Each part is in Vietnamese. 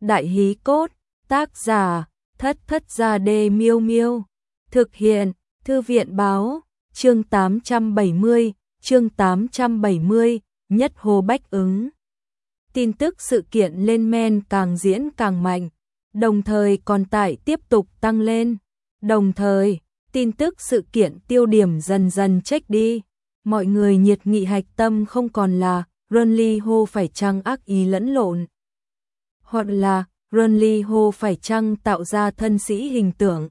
Đại Hí Cốt, tác giả, Thất Thất Gia Đê Miêu Miêu, thực hiện, Thư viện báo, chương 870, Nhất Hồ Bách Ứng. Tin tức sự kiện lên men càng diễn càng mạnh, đồng thời còn tải tiếp tục tăng lên, đồng thời, tin tức sự kiện tiêu điểm dần dần check đi, mọi người nhiệt nghị hạch tâm không còn là Runly Ho phải chăng ác ý lẫn lộn, hoặc là Runly Ho phải chăng tạo ra thân sĩ hình tượng,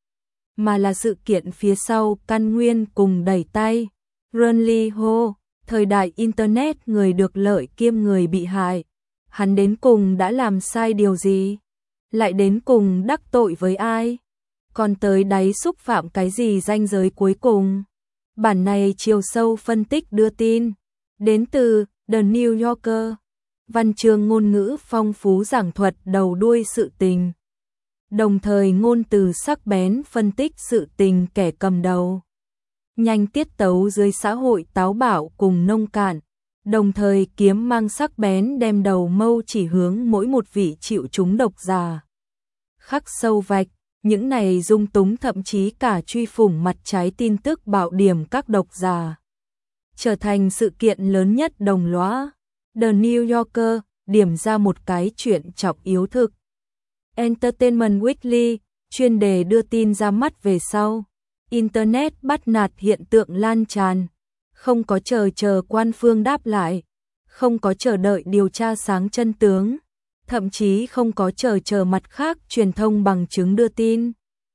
mà là sự kiện phía sau căn nguyên cùng đẩy tay. Runly Ho, thời đại Internet người được lợi kiêm người bị hại, hắn đến cùng đã làm sai điều gì? Lại đến cùng đắc tội với ai? Còn tới đáy xúc phạm cái gì ranh giới cuối cùng? Bản này chiều sâu phân tích đưa tin, đến từ The New Yorker, văn chương ngôn ngữ phong phú giảng thuật đầu đuôi sự tình, đồng thời ngôn từ sắc bén phân tích sự tình kẻ cầm đầu, nhanh tiết tấu dưới xã hội táo bạo cùng nông cạn, đồng thời kiếm mang sắc bén đem đầu mâu chỉ hướng mỗi một vị chịu chúng độc giả. Khắc sâu vạch, những này dung túng thậm chí cả truy phủng mặt trái tin tức bạo điểm các độc giả, trở thành sự kiện lớn nhất đồng loá. The New Yorker điểm ra một cái chuyện trọng yếu thực. Entertainment Weekly, chuyên đề đưa tin ra mắt về sau. Internet bắt nạt hiện tượng lan tràn, không có chờ quan phương đáp lại, không có chờ đợi điều tra sáng chân tướng, thậm chí không có chờ mặt khác truyền thông bằng chứng đưa tin.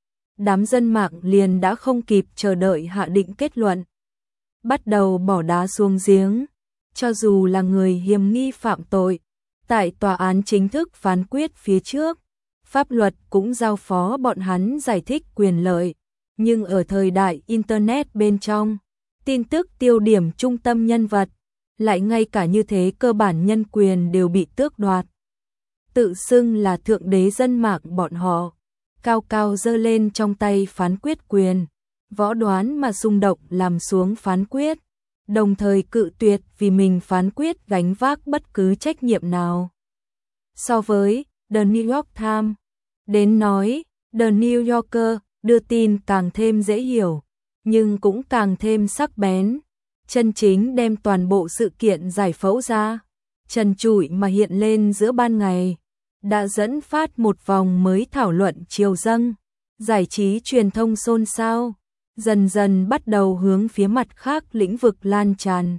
Đám dân mạng liền đã không kịp chờ đợi hạ định kết luận, bắt đầu bỏ đá xuống giếng, cho dù là người hiềm nghi phạm tội, tại tòa án chính thức phán quyết phía trước, pháp luật cũng giao phó bọn hắn giải thích quyền lợi, nhưng ở thời đại Internet bên trong, tin tức tiêu điểm trung tâm nhân vật, lại ngay cả như thế cơ bản nhân quyền đều bị tước đoạt. Tự xưng là thượng đế dân mạng bọn họ, cao cao giơ lên trong tay phán quyết quyền, võ đoán mà xung động làm xuống phán quyết, đồng thời cự tuyệt vì mình phán quyết gánh vác bất cứ trách nhiệm nào. So với The New York Times, đến nói, The New Yorker đưa tin càng thêm dễ hiểu, nhưng cũng càng thêm sắc bén, chân chính đem toàn bộ sự kiện giải phẫu ra, trần trụi mà hiện lên giữa ban ngày, đã dẫn phát một vòng mới thảo luận chiều dâng, giải trí truyền thông xôn xao, dần dần bắt đầu hướng phía mặt khác lĩnh vực lan tràn.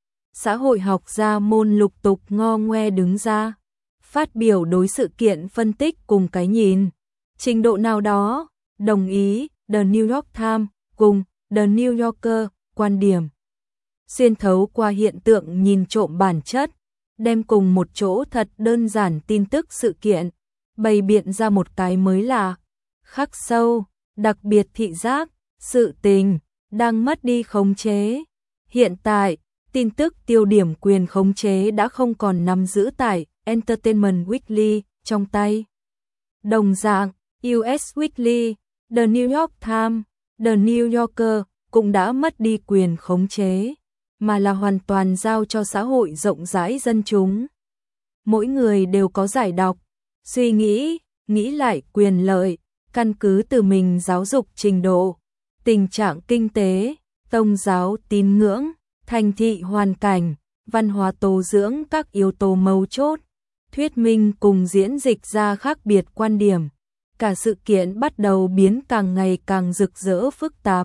Xã hội học gia môn lục tục ngo ngoe đứng ra, phát biểu đối sự kiện phân tích cùng cái nhìn, trình độ nào đó, đồng ý The New York Times cùng The New Yorker quan điểm. Xuyên thấu qua hiện tượng nhìn trộm bản chất, đem cùng một chỗ thật đơn giản tin tức sự kiện, bày biện ra một cái mới lạ, khắc sâu, đặc biệt thị giác, sự tình, đang mất đi khống chế. Hiện tại, tin tức tiêu điểm quyền khống chế đã không còn nắm giữ tại Entertainment Weekly trong tay. Đồng dạng, US Weekly, The New York Times, The New Yorker cũng đã mất đi quyền khống chế, mà là hoàn toàn giao cho xã hội rộng rãi dân chúng. Mỗi người đều có giải đọc, suy nghĩ lại quyền lợi, căn cứ từ mình giáo dục trình độ, tình trạng kinh tế, tôn giáo tín ngưỡng, thành thị hoàn cảnh, văn hóa tố dưỡng các yếu tố mấu chốt, thuyết minh cùng diễn dịch ra khác biệt quan điểm. Cả sự kiện bắt đầu biến càng ngày càng rực rỡ phức tạp.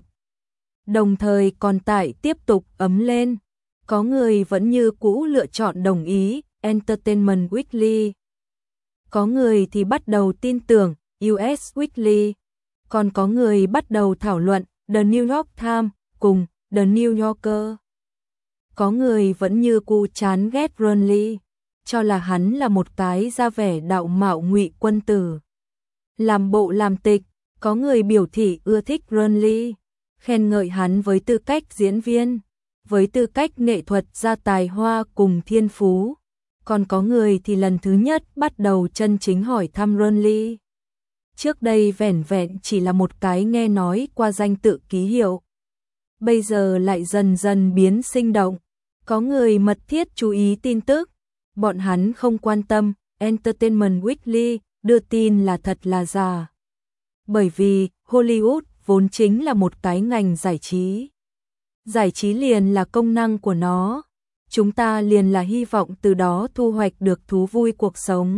Đồng thời còn tải tiếp tục ấm lên, có người vẫn như cũ lựa chọn đồng ý Entertainment Weekly. Có người thì bắt đầu tin tưởng US Weekly, còn có người bắt đầu thảo luận The New York Times cùng The New Yorker. Có người vẫn như cũ chán ghét Runly, cho là hắn là một cái ra vẻ đạo mạo ngụy quân tử, làm bộ làm tịch. Có người biểu thị ưa thích Runly, khen ngợi hắn với tư cách diễn viên, với tư cách nghệ thuật gia tài hoa cùng thiên phú. Còn có người thì lần thứ nhất bắt đầu chân chính hỏi thăm Runly. Trước đây vẻn vẹn chỉ là một cái nghe nói qua danh tự ký hiệu, bây giờ lại dần dần biến sinh động. Có người mật thiết chú ý tin tức, bọn hắn không quan tâm Entertainment Weekly đưa tin là thật là giả. Bởi vì Hollywood vốn chính là một cái ngành giải trí. Giải trí liền là công năng của nó. Chúng ta liền là hy vọng từ đó thu hoạch được thú vui cuộc sống.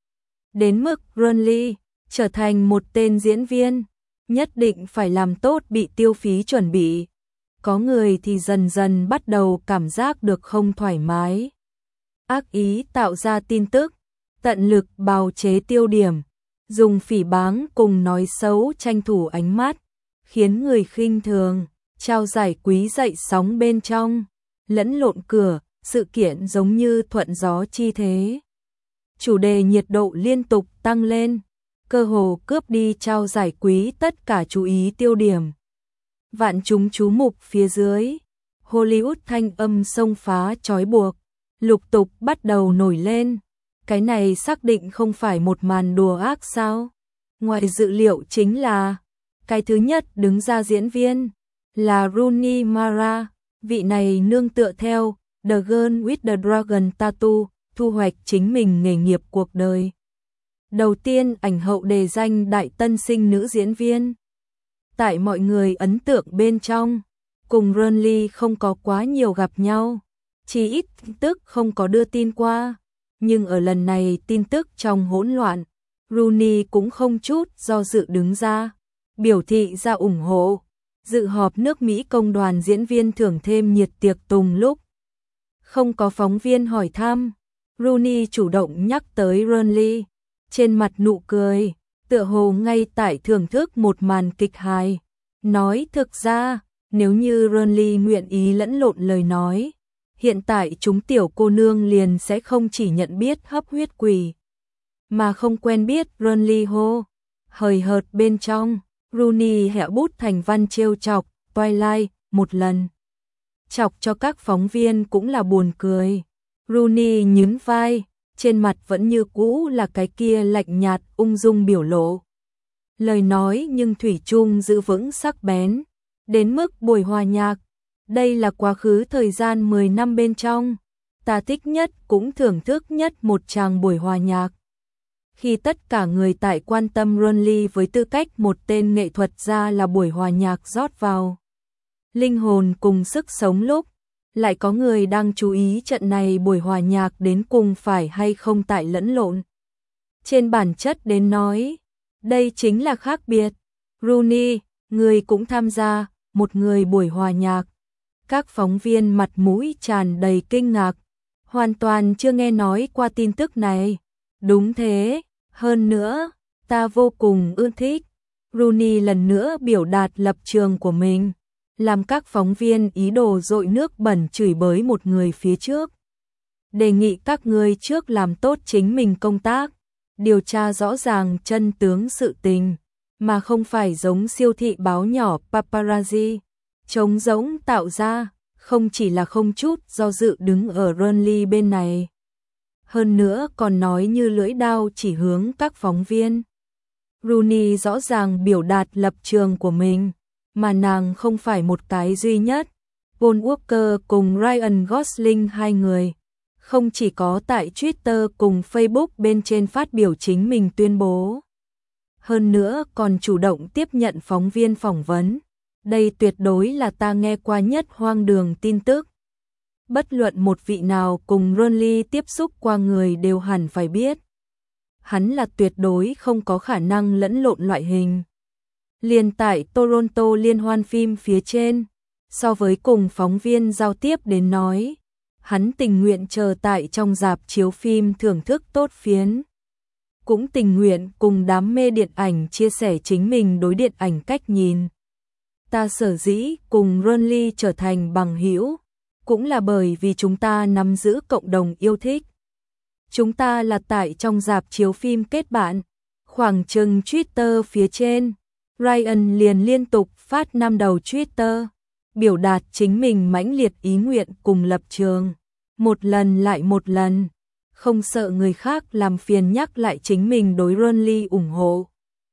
Đến mức Ron Lee trở thành một tên diễn viên, nhất định phải làm tốt bị tiêu phí chuẩn bị. Có người thì dần dần bắt đầu cảm giác được không thoải mái. Ác ý tạo ra tin tức, tận lực bào chế tiêu điểm, dùng phỉ báng cùng nói xấu tranh thủ ánh mắt, khiến người khinh thường, trao giải quý dậy sóng bên trong, lẫn lộn cửa, sự kiện giống như thuận gió chi thế. Chủ đề nhiệt độ liên tục tăng lên, cơ hồ cướp đi trao giải quý tất cả chú ý tiêu điểm. Vạn chúng chú mục phía dưới, Hollywood thanh âm xông phá trói buộc, lục tục bắt đầu nổi lên. Cái này xác định không phải một màn đùa ác sao? Ngoài dự liệu chính là, cái thứ nhất đứng ra diễn viên là Rooney Mara, vị này nương tựa theo The Girl with the Dragon Tattoo, thu hoạch chính mình nghề nghiệp cuộc đời. Đầu tiên ảnh hậu đề danh đại tân sinh nữ diễn viên. Tại mọi người ấn tượng bên trong, cùng Ron Lee không có quá nhiều gặp nhau, chỉ ít tức không có đưa tin qua. Nhưng ở lần này tin tức trong hỗn loạn, Rooney cũng không chút do dự đứng ra, biểu thị ra ủng hộ. Dự họp nước Mỹ công đoàn diễn viên thưởng thêm nhiệt tiệc tùng lúc không có phóng viên hỏi thăm, Rooney chủ động nhắc tới Ron Lee, trên mặt nụ cười, tựa hồ ngay tại thưởng thức một màn kịch hài. Nói thực ra, nếu như Ron Lee nguyện ý lẫn lộn lời nói, hiện tại chúng tiểu cô nương liền sẽ không chỉ nhận biết hấp huyết quỷ, mà không quen biết Ron Lee hô. Hời hợt bên trong, Rooney hẹo bút thành văn trêu chọc Twilight một lần. Chọc cho các phóng viên cũng là buồn cười. Rooney nhún vai, trên mặt vẫn như cũ là cái kia lạnh nhạt ung dung biểu lộ. Lời nói nhưng thủy chung giữ vững sắc bén, đến mức buổi hòa nhạc. Đây là quá khứ thời gian 10 năm bên trong, ta thích nhất cũng thưởng thức nhất một tràng buổi hòa nhạc. Khi tất cả người tại quan tâm Ron Lee với tư cách một tên nghệ thuật gia là buổi hòa nhạc rót vào linh hồn cùng sức sống lúc, lại có người đang chú ý trận này buổi hòa nhạc đến cùng phải hay không tại lẫn lộn. Trên bản chất đến nói, đây chính là khác biệt. Rooney, người cũng tham gia một người buổi hòa nhạc. Các phóng viên mặt mũi tràn đầy kinh ngạc, hoàn toàn chưa nghe nói qua tin tức này. Đúng thế, hơn nữa, ta vô cùng ưa thích. Rooney lần nữa biểu đạt lập trường của mình, làm các phóng viên ý đồ dội nước bẩn chửi bới một người phía trước. Đề nghị các ngươi trước làm tốt chính mình công tác, điều tra rõ ràng chân tướng sự tình, mà không phải giống siêu thị báo nhỏ paparazzi, trống rỗng tạo ra, không chỉ là không chút do dự đứng ở Ron Lee bên này. Hơn nữa còn nói như lưỡi đao chỉ hướng các phóng viên. Rooney rõ ràng biểu đạt lập trường của mình, mà nàng không phải một cái duy nhất. Paul Walker cùng Ryan Gosling hai người, không chỉ có tại Twitter cùng Facebook bên trên phát biểu chính mình tuyên bố. Hơn nữa còn chủ động tiếp nhận phóng viên phỏng vấn. Đây tuyệt đối là ta nghe qua nhất hoang đường tin tức. Bất luận một vị nào cùng Ron Lee tiếp xúc qua người đều hẳn phải biết. Hắn là tuyệt đối không có khả năng lẫn lộn loại hình. Liền tại Toronto liên hoan phim phía trên, so với cùng phóng viên giao tiếp đến nói, hắn tình nguyện chờ tại trong rạp chiếu phim thưởng thức tốt phiến. Cũng tình nguyện cùng đám mê điện ảnh chia sẻ chính mình đối điện ảnh cách nhìn. Ta sở dĩ cùng Ron Lee trở thành bằng hữu, cũng là bởi vì chúng ta nắm giữ cộng đồng yêu thích. Chúng ta là tại trong rạp chiếu phim kết bạn, khoảng chừng Twitter phía trên. Ryan liền liên tục phát 5 đầu Twitter, biểu đạt chính mình mãnh liệt ý nguyện cùng lập trường, một lần lại một lần, không sợ người khác làm phiền nhắc lại chính mình đối Ron Lee ủng hộ.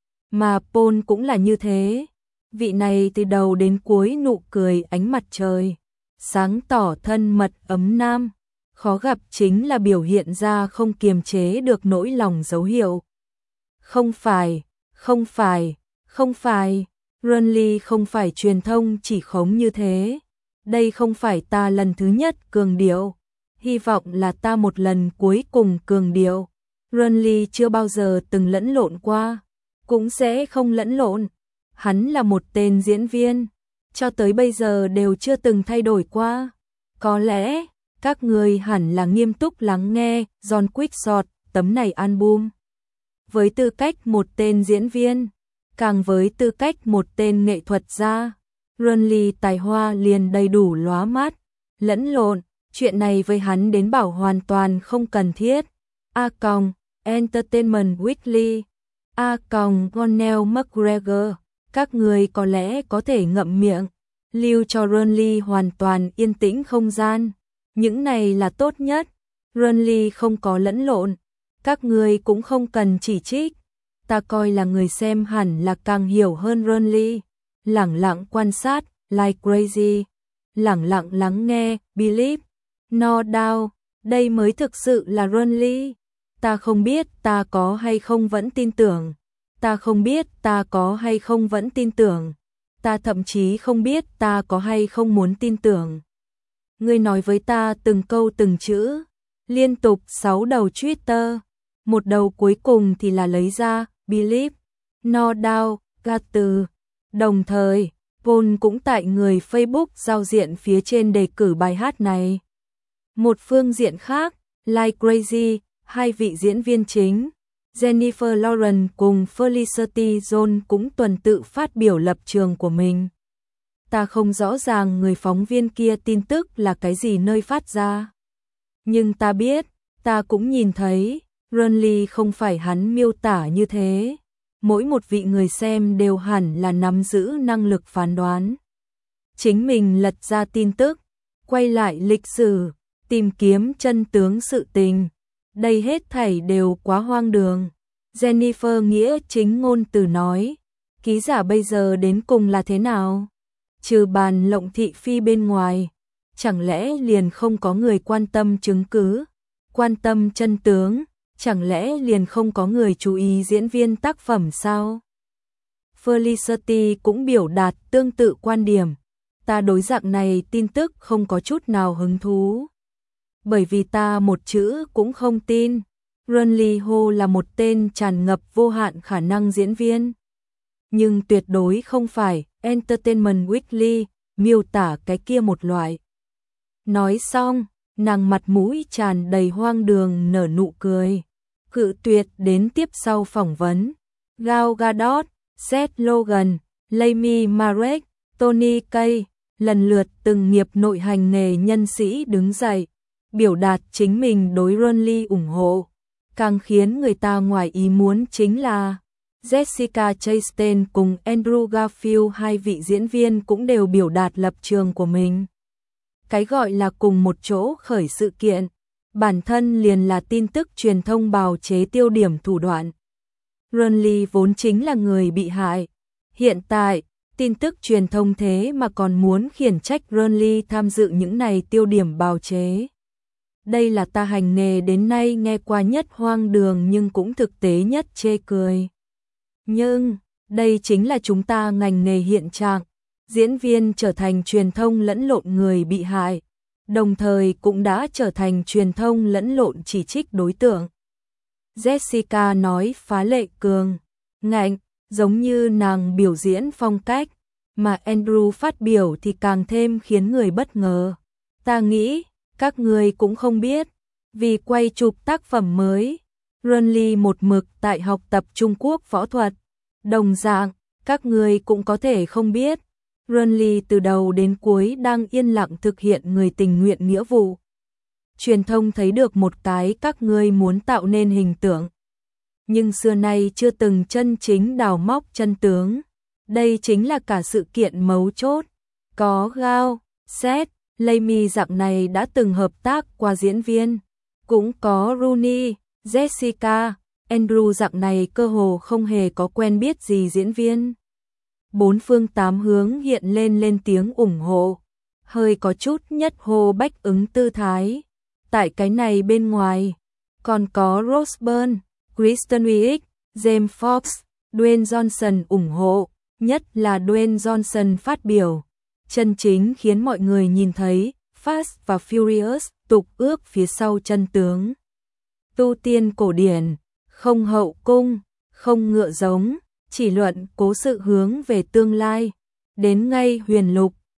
Mà Paul cũng là như thế, vị này từ đầu đến cuối nụ cười ánh mặt trời, sáng tỏ thân mật ấm nam, khó gặp chính là biểu hiện ra không kiềm chế được nỗi lòng dấu hiệu. Không phải, không phải, không phải, Renly không phải truyền thông chỉ khống như thế. Đây không phải ta lần thứ nhất cường điệu. Hy vọng là ta một lần cuối cùng cường điệu. Renly chưa bao giờ từng lẫn lộn qua, cũng sẽ không lẫn lộn. Hắn là một tên diễn viên, cho tới bây giờ đều chưa từng thay đổi qua. Có lẽ, các người hẳn là nghiêm túc lắng nghe John Quickshot tấm này album. Với tư cách một tên diễn viên, càng với tư cách một tên nghệ thuật gia, Renly tài hoa liền đầy đủ lóa mắt, lẫn lộn, chuyện này với hắn đến bảo hoàn toàn không cần thiết. Entertainment Weekly, Gonell McGregor, các người có lẽ có thể ngậm miệng, lưu cho Renly hoàn toàn yên tĩnh không gian. Những này là tốt nhất. Renly không có lẫn lộn, các người cũng không cần chỉ trích. Ta coi là người xem hẳn là càng hiểu hơn Renly. Lẳng lặng quan sát, like crazy. Lẳng lặng lắng nghe, believe, no doubt. Đây mới thực sự là Renly. Ta không biết ta có hay không vẫn tin tưởng. Ta không biết ta có hay không vẫn tin tưởng. Ta thậm chí không biết ta có hay không muốn tin tưởng. Ngươi nói với ta từng câu từng chữ, liên tục 6 đầu Twitter, một đầu cuối cùng thì là lấy ra, believe, no doubt, got to. Đồng thời, Paul cũng tại người Facebook giao diện phía trên đề cử bài hát này. Một phương diện khác, Like Crazy, hai vị diễn viên chính, Jennifer Lawrence cùng Felicity Jones cũng tuần tự phát biểu lập trường của mình. Ta không rõ ràng người phóng viên kia tin tức là cái gì nơi phát ra. Nhưng ta biết, ta cũng nhìn thấy, Renly không phải hắn miêu tả như thế. Mỗi một vị người xem đều hẳn là nắm giữ năng lực phán đoán. Chính mình lật ra tin tức, quay lại lịch sử, tìm kiếm chân tướng sự tình. Đây hết thảy đều quá hoang đường. Jennifer Nghĩa chính ngôn từ nói, ký giả bây giờ đến cùng là thế nào? Trừ bàn lộng thị phi bên ngoài, chẳng lẽ liền không có người quan tâm chứng cứ, quan tâm chân tướng, chẳng lẽ liền không có người chú ý diễn viên tác phẩm sao? Felicity cũng biểu đạt tương tự quan điểm, ta đối dạng này tin tức không có chút nào hứng thú. Bởi vì ta một chữ cũng không tin, Renly Ho là một tên tràn ngập vô hạn khả năng diễn viên. Nhưng tuyệt đối không phải Entertainment Weekly miêu tả cái kia một loại. Nói xong, nàng mặt mũi tràn đầy hoang đường nở nụ cười, cự tuyệt đến tiếp sau phỏng vấn. Gal Gadot, Seth Rogen, Rami Malek, Tony Kaye, lần lượt từng nghiệp nội hành nghề nhân sĩ đứng dậy, biểu đạt chính mình đối Renly ủng hộ. Càng khiến người ta ngoài ý muốn chính là Jessica Chastain cùng Andrew Garfield, hai vị diễn viên cũng đều biểu đạt lập trường của mình. Cái gọi là cùng một chỗ khởi sự kiện, bản thân liền là tin tức truyền thông bào chế tiêu điểm thủ đoạn. Renly vốn chính là người bị hại. Hiện tại, tin tức truyền thông thế mà còn muốn khiển trách Renly tham dự những này tiêu điểm bào chế. Đây là ta hành nghề đến nay nghe qua nhất hoang đường nhưng cũng thực tế nhất chê cười. Nhưng, đây chính là chúng ta ngành nghề hiện trạng. Diễn viên trở thành truyền thông lẫn lộn người bị hại, đồng thời cũng đã trở thành truyền thông lẫn lộn chỉ trích đối tượng. Jessica nói phá lệ cường, ngạnh, giống như nàng biểu diễn phong cách, mà Andrew phát biểu thì càng thêm khiến người bất ngờ. Ta nghĩ, các người cũng không biết, vì quay chụp tác phẩm mới, Renly một mực tại học tập Trung Quốc võ thuật. Đồng dạng, các người cũng có thể không biết, Renly từ đầu đến cuối đang yên lặng thực hiện người tình nguyện nghĩa vụ. Truyền thông thấy được một cái các ngươi muốn tạo nên hình tượng, nhưng xưa nay chưa từng chân chính đào móc chân tướng. Đây chính là cả sự kiện mấu chốt. Có Gal, Seth, Rami dạng này đã từng hợp tác qua diễn viên, cũng có Rooney, Jessica, Andrew dạng này cơ hồ không hề có quen biết gì diễn viên. Bốn phương tám hướng hiện lên tiếng ủng hộ, hơi có chút nhất hô bách ứng tư thái. Tại cái này bên ngoài, còn có Rose Byrne, Kristen Wiig, James Fox, Dwayne Johnson ủng hộ, nhất là Dwayne Johnson phát biểu. Chân chính khiến mọi người nhìn thấy Fast và Furious tục ước phía sau chân tướng. Tu tiên cổ điển, không hậu cung, không ngựa giống, chỉ luận cố sự hướng về tương lai. Đến ngay huyền lục,